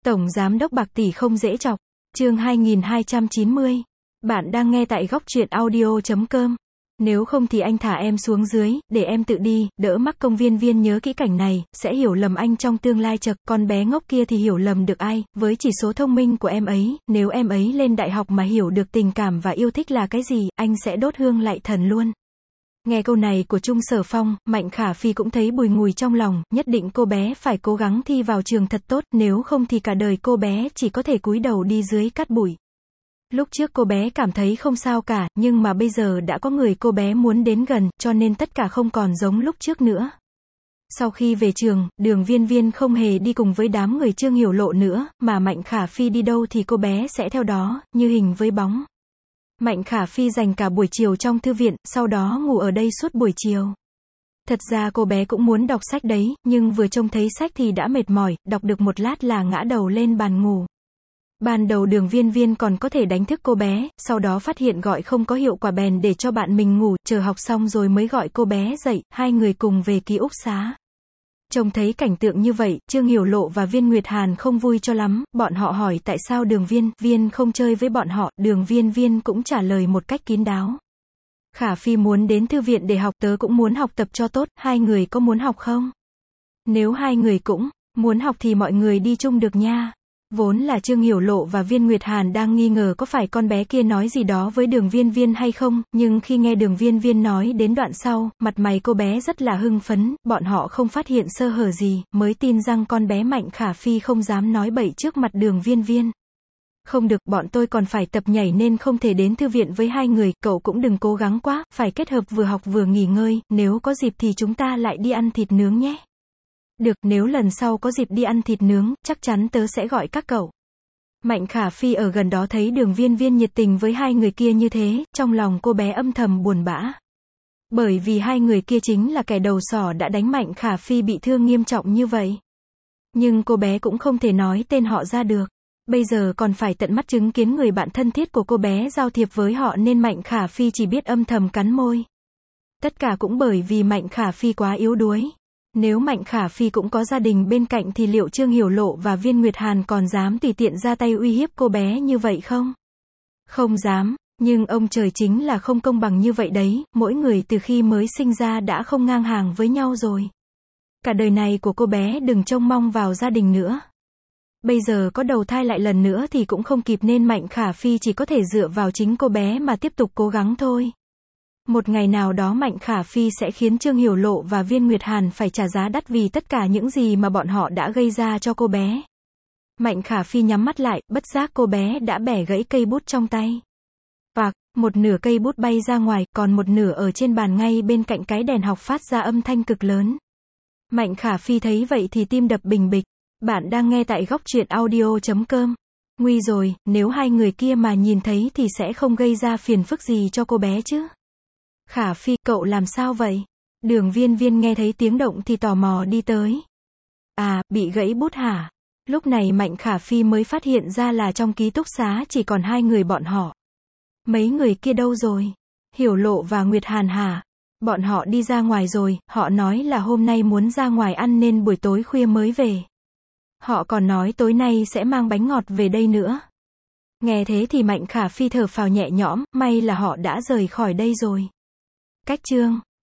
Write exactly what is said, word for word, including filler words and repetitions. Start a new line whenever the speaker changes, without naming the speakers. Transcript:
Tổng Giám đốc bạc tỷ không dễ chọc. Chương hai nghìn hai trăm chín mươi. Bạn đang nghe tại góc truyện audio chấm com. Nếu không thì anh thả em xuống dưới, để em tự đi, đỡ mắc công. Viên Viên nhớ kỹ cảnh này, sẽ hiểu lầm anh trong tương lai. Chật, con bé ngốc kia thì hiểu lầm được ai, với chỉ số thông minh của em ấy, nếu em ấy lên đại học mà hiểu được tình cảm và yêu thích là cái gì, anh sẽ đốt hương lại thần luôn. Nghe câu này của Trung Sở Phong, Mạnh Khả Phi cũng thấy bùi ngùi trong lòng, nhất định cô bé phải cố gắng thi vào trường thật tốt, nếu không thì cả đời cô bé chỉ có thể cúi đầu đi dưới cát bụi. Lúc trước cô bé cảm thấy không sao cả, nhưng mà bây giờ đã có người cô bé muốn đến gần, cho nên tất cả không còn giống lúc trước nữa. Sau khi về trường, Đường Viên Viên không hề đi cùng với đám người Trương Hiểu Lộ nữa, mà Mạnh Khả Phi đi đâu thì cô bé sẽ theo đó, như hình với bóng. Mạnh Khả Phi dành cả buổi chiều trong thư viện, sau đó ngủ ở đây suốt buổi chiều. Thật ra cô bé cũng muốn đọc sách đấy, nhưng vừa trông thấy sách thì đã mệt mỏi, đọc được một lát là ngã đầu lên bàn ngủ. Ban đầu Đường Viên Viên còn có thể đánh thức cô bé, sau đó phát hiện gọi không có hiệu quả bèn để cho bạn mình ngủ, chờ học xong rồi mới gọi cô bé dậy, hai người cùng về ký túc xá. Trông thấy cảnh tượng như vậy, Trương Hiểu Lộ và Viên Nguyệt Hàn không vui cho lắm, bọn họ hỏi tại sao Đường Viên Viên không chơi với bọn họ, Đường Viên Viên cũng trả lời một cách kín đáo. Khả Phi muốn đến thư viện để học, tớ cũng muốn học tập cho tốt, hai người có muốn học không? Nếu hai người cũng muốn học thì mọi người đi chung được nha. Vốn là Trương Hiểu Lộ và Viên Nguyệt Hàn đang nghi ngờ có phải con bé kia nói gì đó với Đường Viên Viên hay không, nhưng khi nghe Đường Viên Viên nói đến đoạn sau, mặt mày cô bé rất là hưng phấn, bọn họ không phát hiện sơ hở gì, mới tin rằng con bé Mạnh Khả Phi không dám nói bậy trước mặt Đường Viên Viên. Không được, bọn tôi còn phải tập nhảy nên không thể đến thư viện với hai người, cậu cũng đừng cố gắng quá, phải kết hợp vừa học vừa nghỉ ngơi, nếu có dịp thì chúng ta lại đi ăn thịt nướng nhé. Được, nếu lần sau có dịp đi ăn thịt nướng, chắc chắn tớ sẽ gọi các cậu. Mạnh Khả Phi ở gần đó thấy Đường Viên Viên nhiệt tình với hai người kia như thế, trong lòng cô bé âm thầm buồn bã. Bởi vì hai người kia chính là kẻ đầu sỏ đã đánh Mạnh Khả Phi bị thương nghiêm trọng như vậy. Nhưng cô bé cũng không thể nói tên họ ra được. Bây giờ còn phải tận mắt chứng kiến người bạn thân thiết của cô bé giao thiệp với họ nên Mạnh Khả Phi chỉ biết âm thầm cắn môi. Tất cả cũng bởi vì Mạnh Khả Phi quá yếu đuối. Nếu Mạnh Khả Phi cũng có gia đình bên cạnh thì liệu Trương Hiểu Lộ và Viên Nguyệt Hàn còn dám tùy tiện ra tay uy hiếp cô bé như vậy không? Không dám, nhưng ông trời chính là không công bằng như vậy đấy, mỗi người từ khi mới sinh ra đã không ngang hàng với nhau rồi. Cả đời này của cô bé đừng trông mong vào gia đình nữa. Bây giờ có đầu thai lại lần nữa thì cũng không kịp nên Mạnh Khả Phi chỉ có thể dựa vào chính cô bé mà tiếp tục cố gắng thôi. Một ngày nào đó Mạnh Khả Phi sẽ khiến Trương Hiểu Lộ và Viên Nguyệt Hàn phải trả giá đắt vì tất cả những gì mà bọn họ đã gây ra cho cô bé. Mạnh Khả Phi nhắm mắt lại, bất giác cô bé đã bẻ gãy cây bút trong tay. Vạc, một nửa cây bút bay ra ngoài, còn một nửa ở trên bàn ngay bên cạnh cái đèn học phát ra âm thanh cực lớn. Mạnh Khả Phi thấy vậy thì tim đập bình bịch. Bạn đang nghe tại góc truyện audio chấm com. Nguy rồi, nếu hai người kia mà nhìn thấy thì sẽ không gây ra phiền phức gì cho cô bé chứ. Khả Phi, cậu làm sao vậy? Đường Viên Viên nghe thấy tiếng động thì tò mò đi tới. À, bị gãy bút hả? Lúc này Mạnh Khả Phi mới phát hiện ra là trong ký túc xá chỉ còn hai người bọn họ. Mấy người kia đâu rồi? Hiểu Lộ và Nguyệt Hàn hả? Bọn họ đi ra ngoài rồi, họ nói là hôm nay muốn ra ngoài ăn nên buổi tối khuya mới về. Họ còn nói tối nay sẽ mang bánh ngọt về đây nữa. Nghe thế thì Mạnh Khả Phi thở phào nhẹ nhõm, may là họ đã rời khỏi đây rồi. Cách chương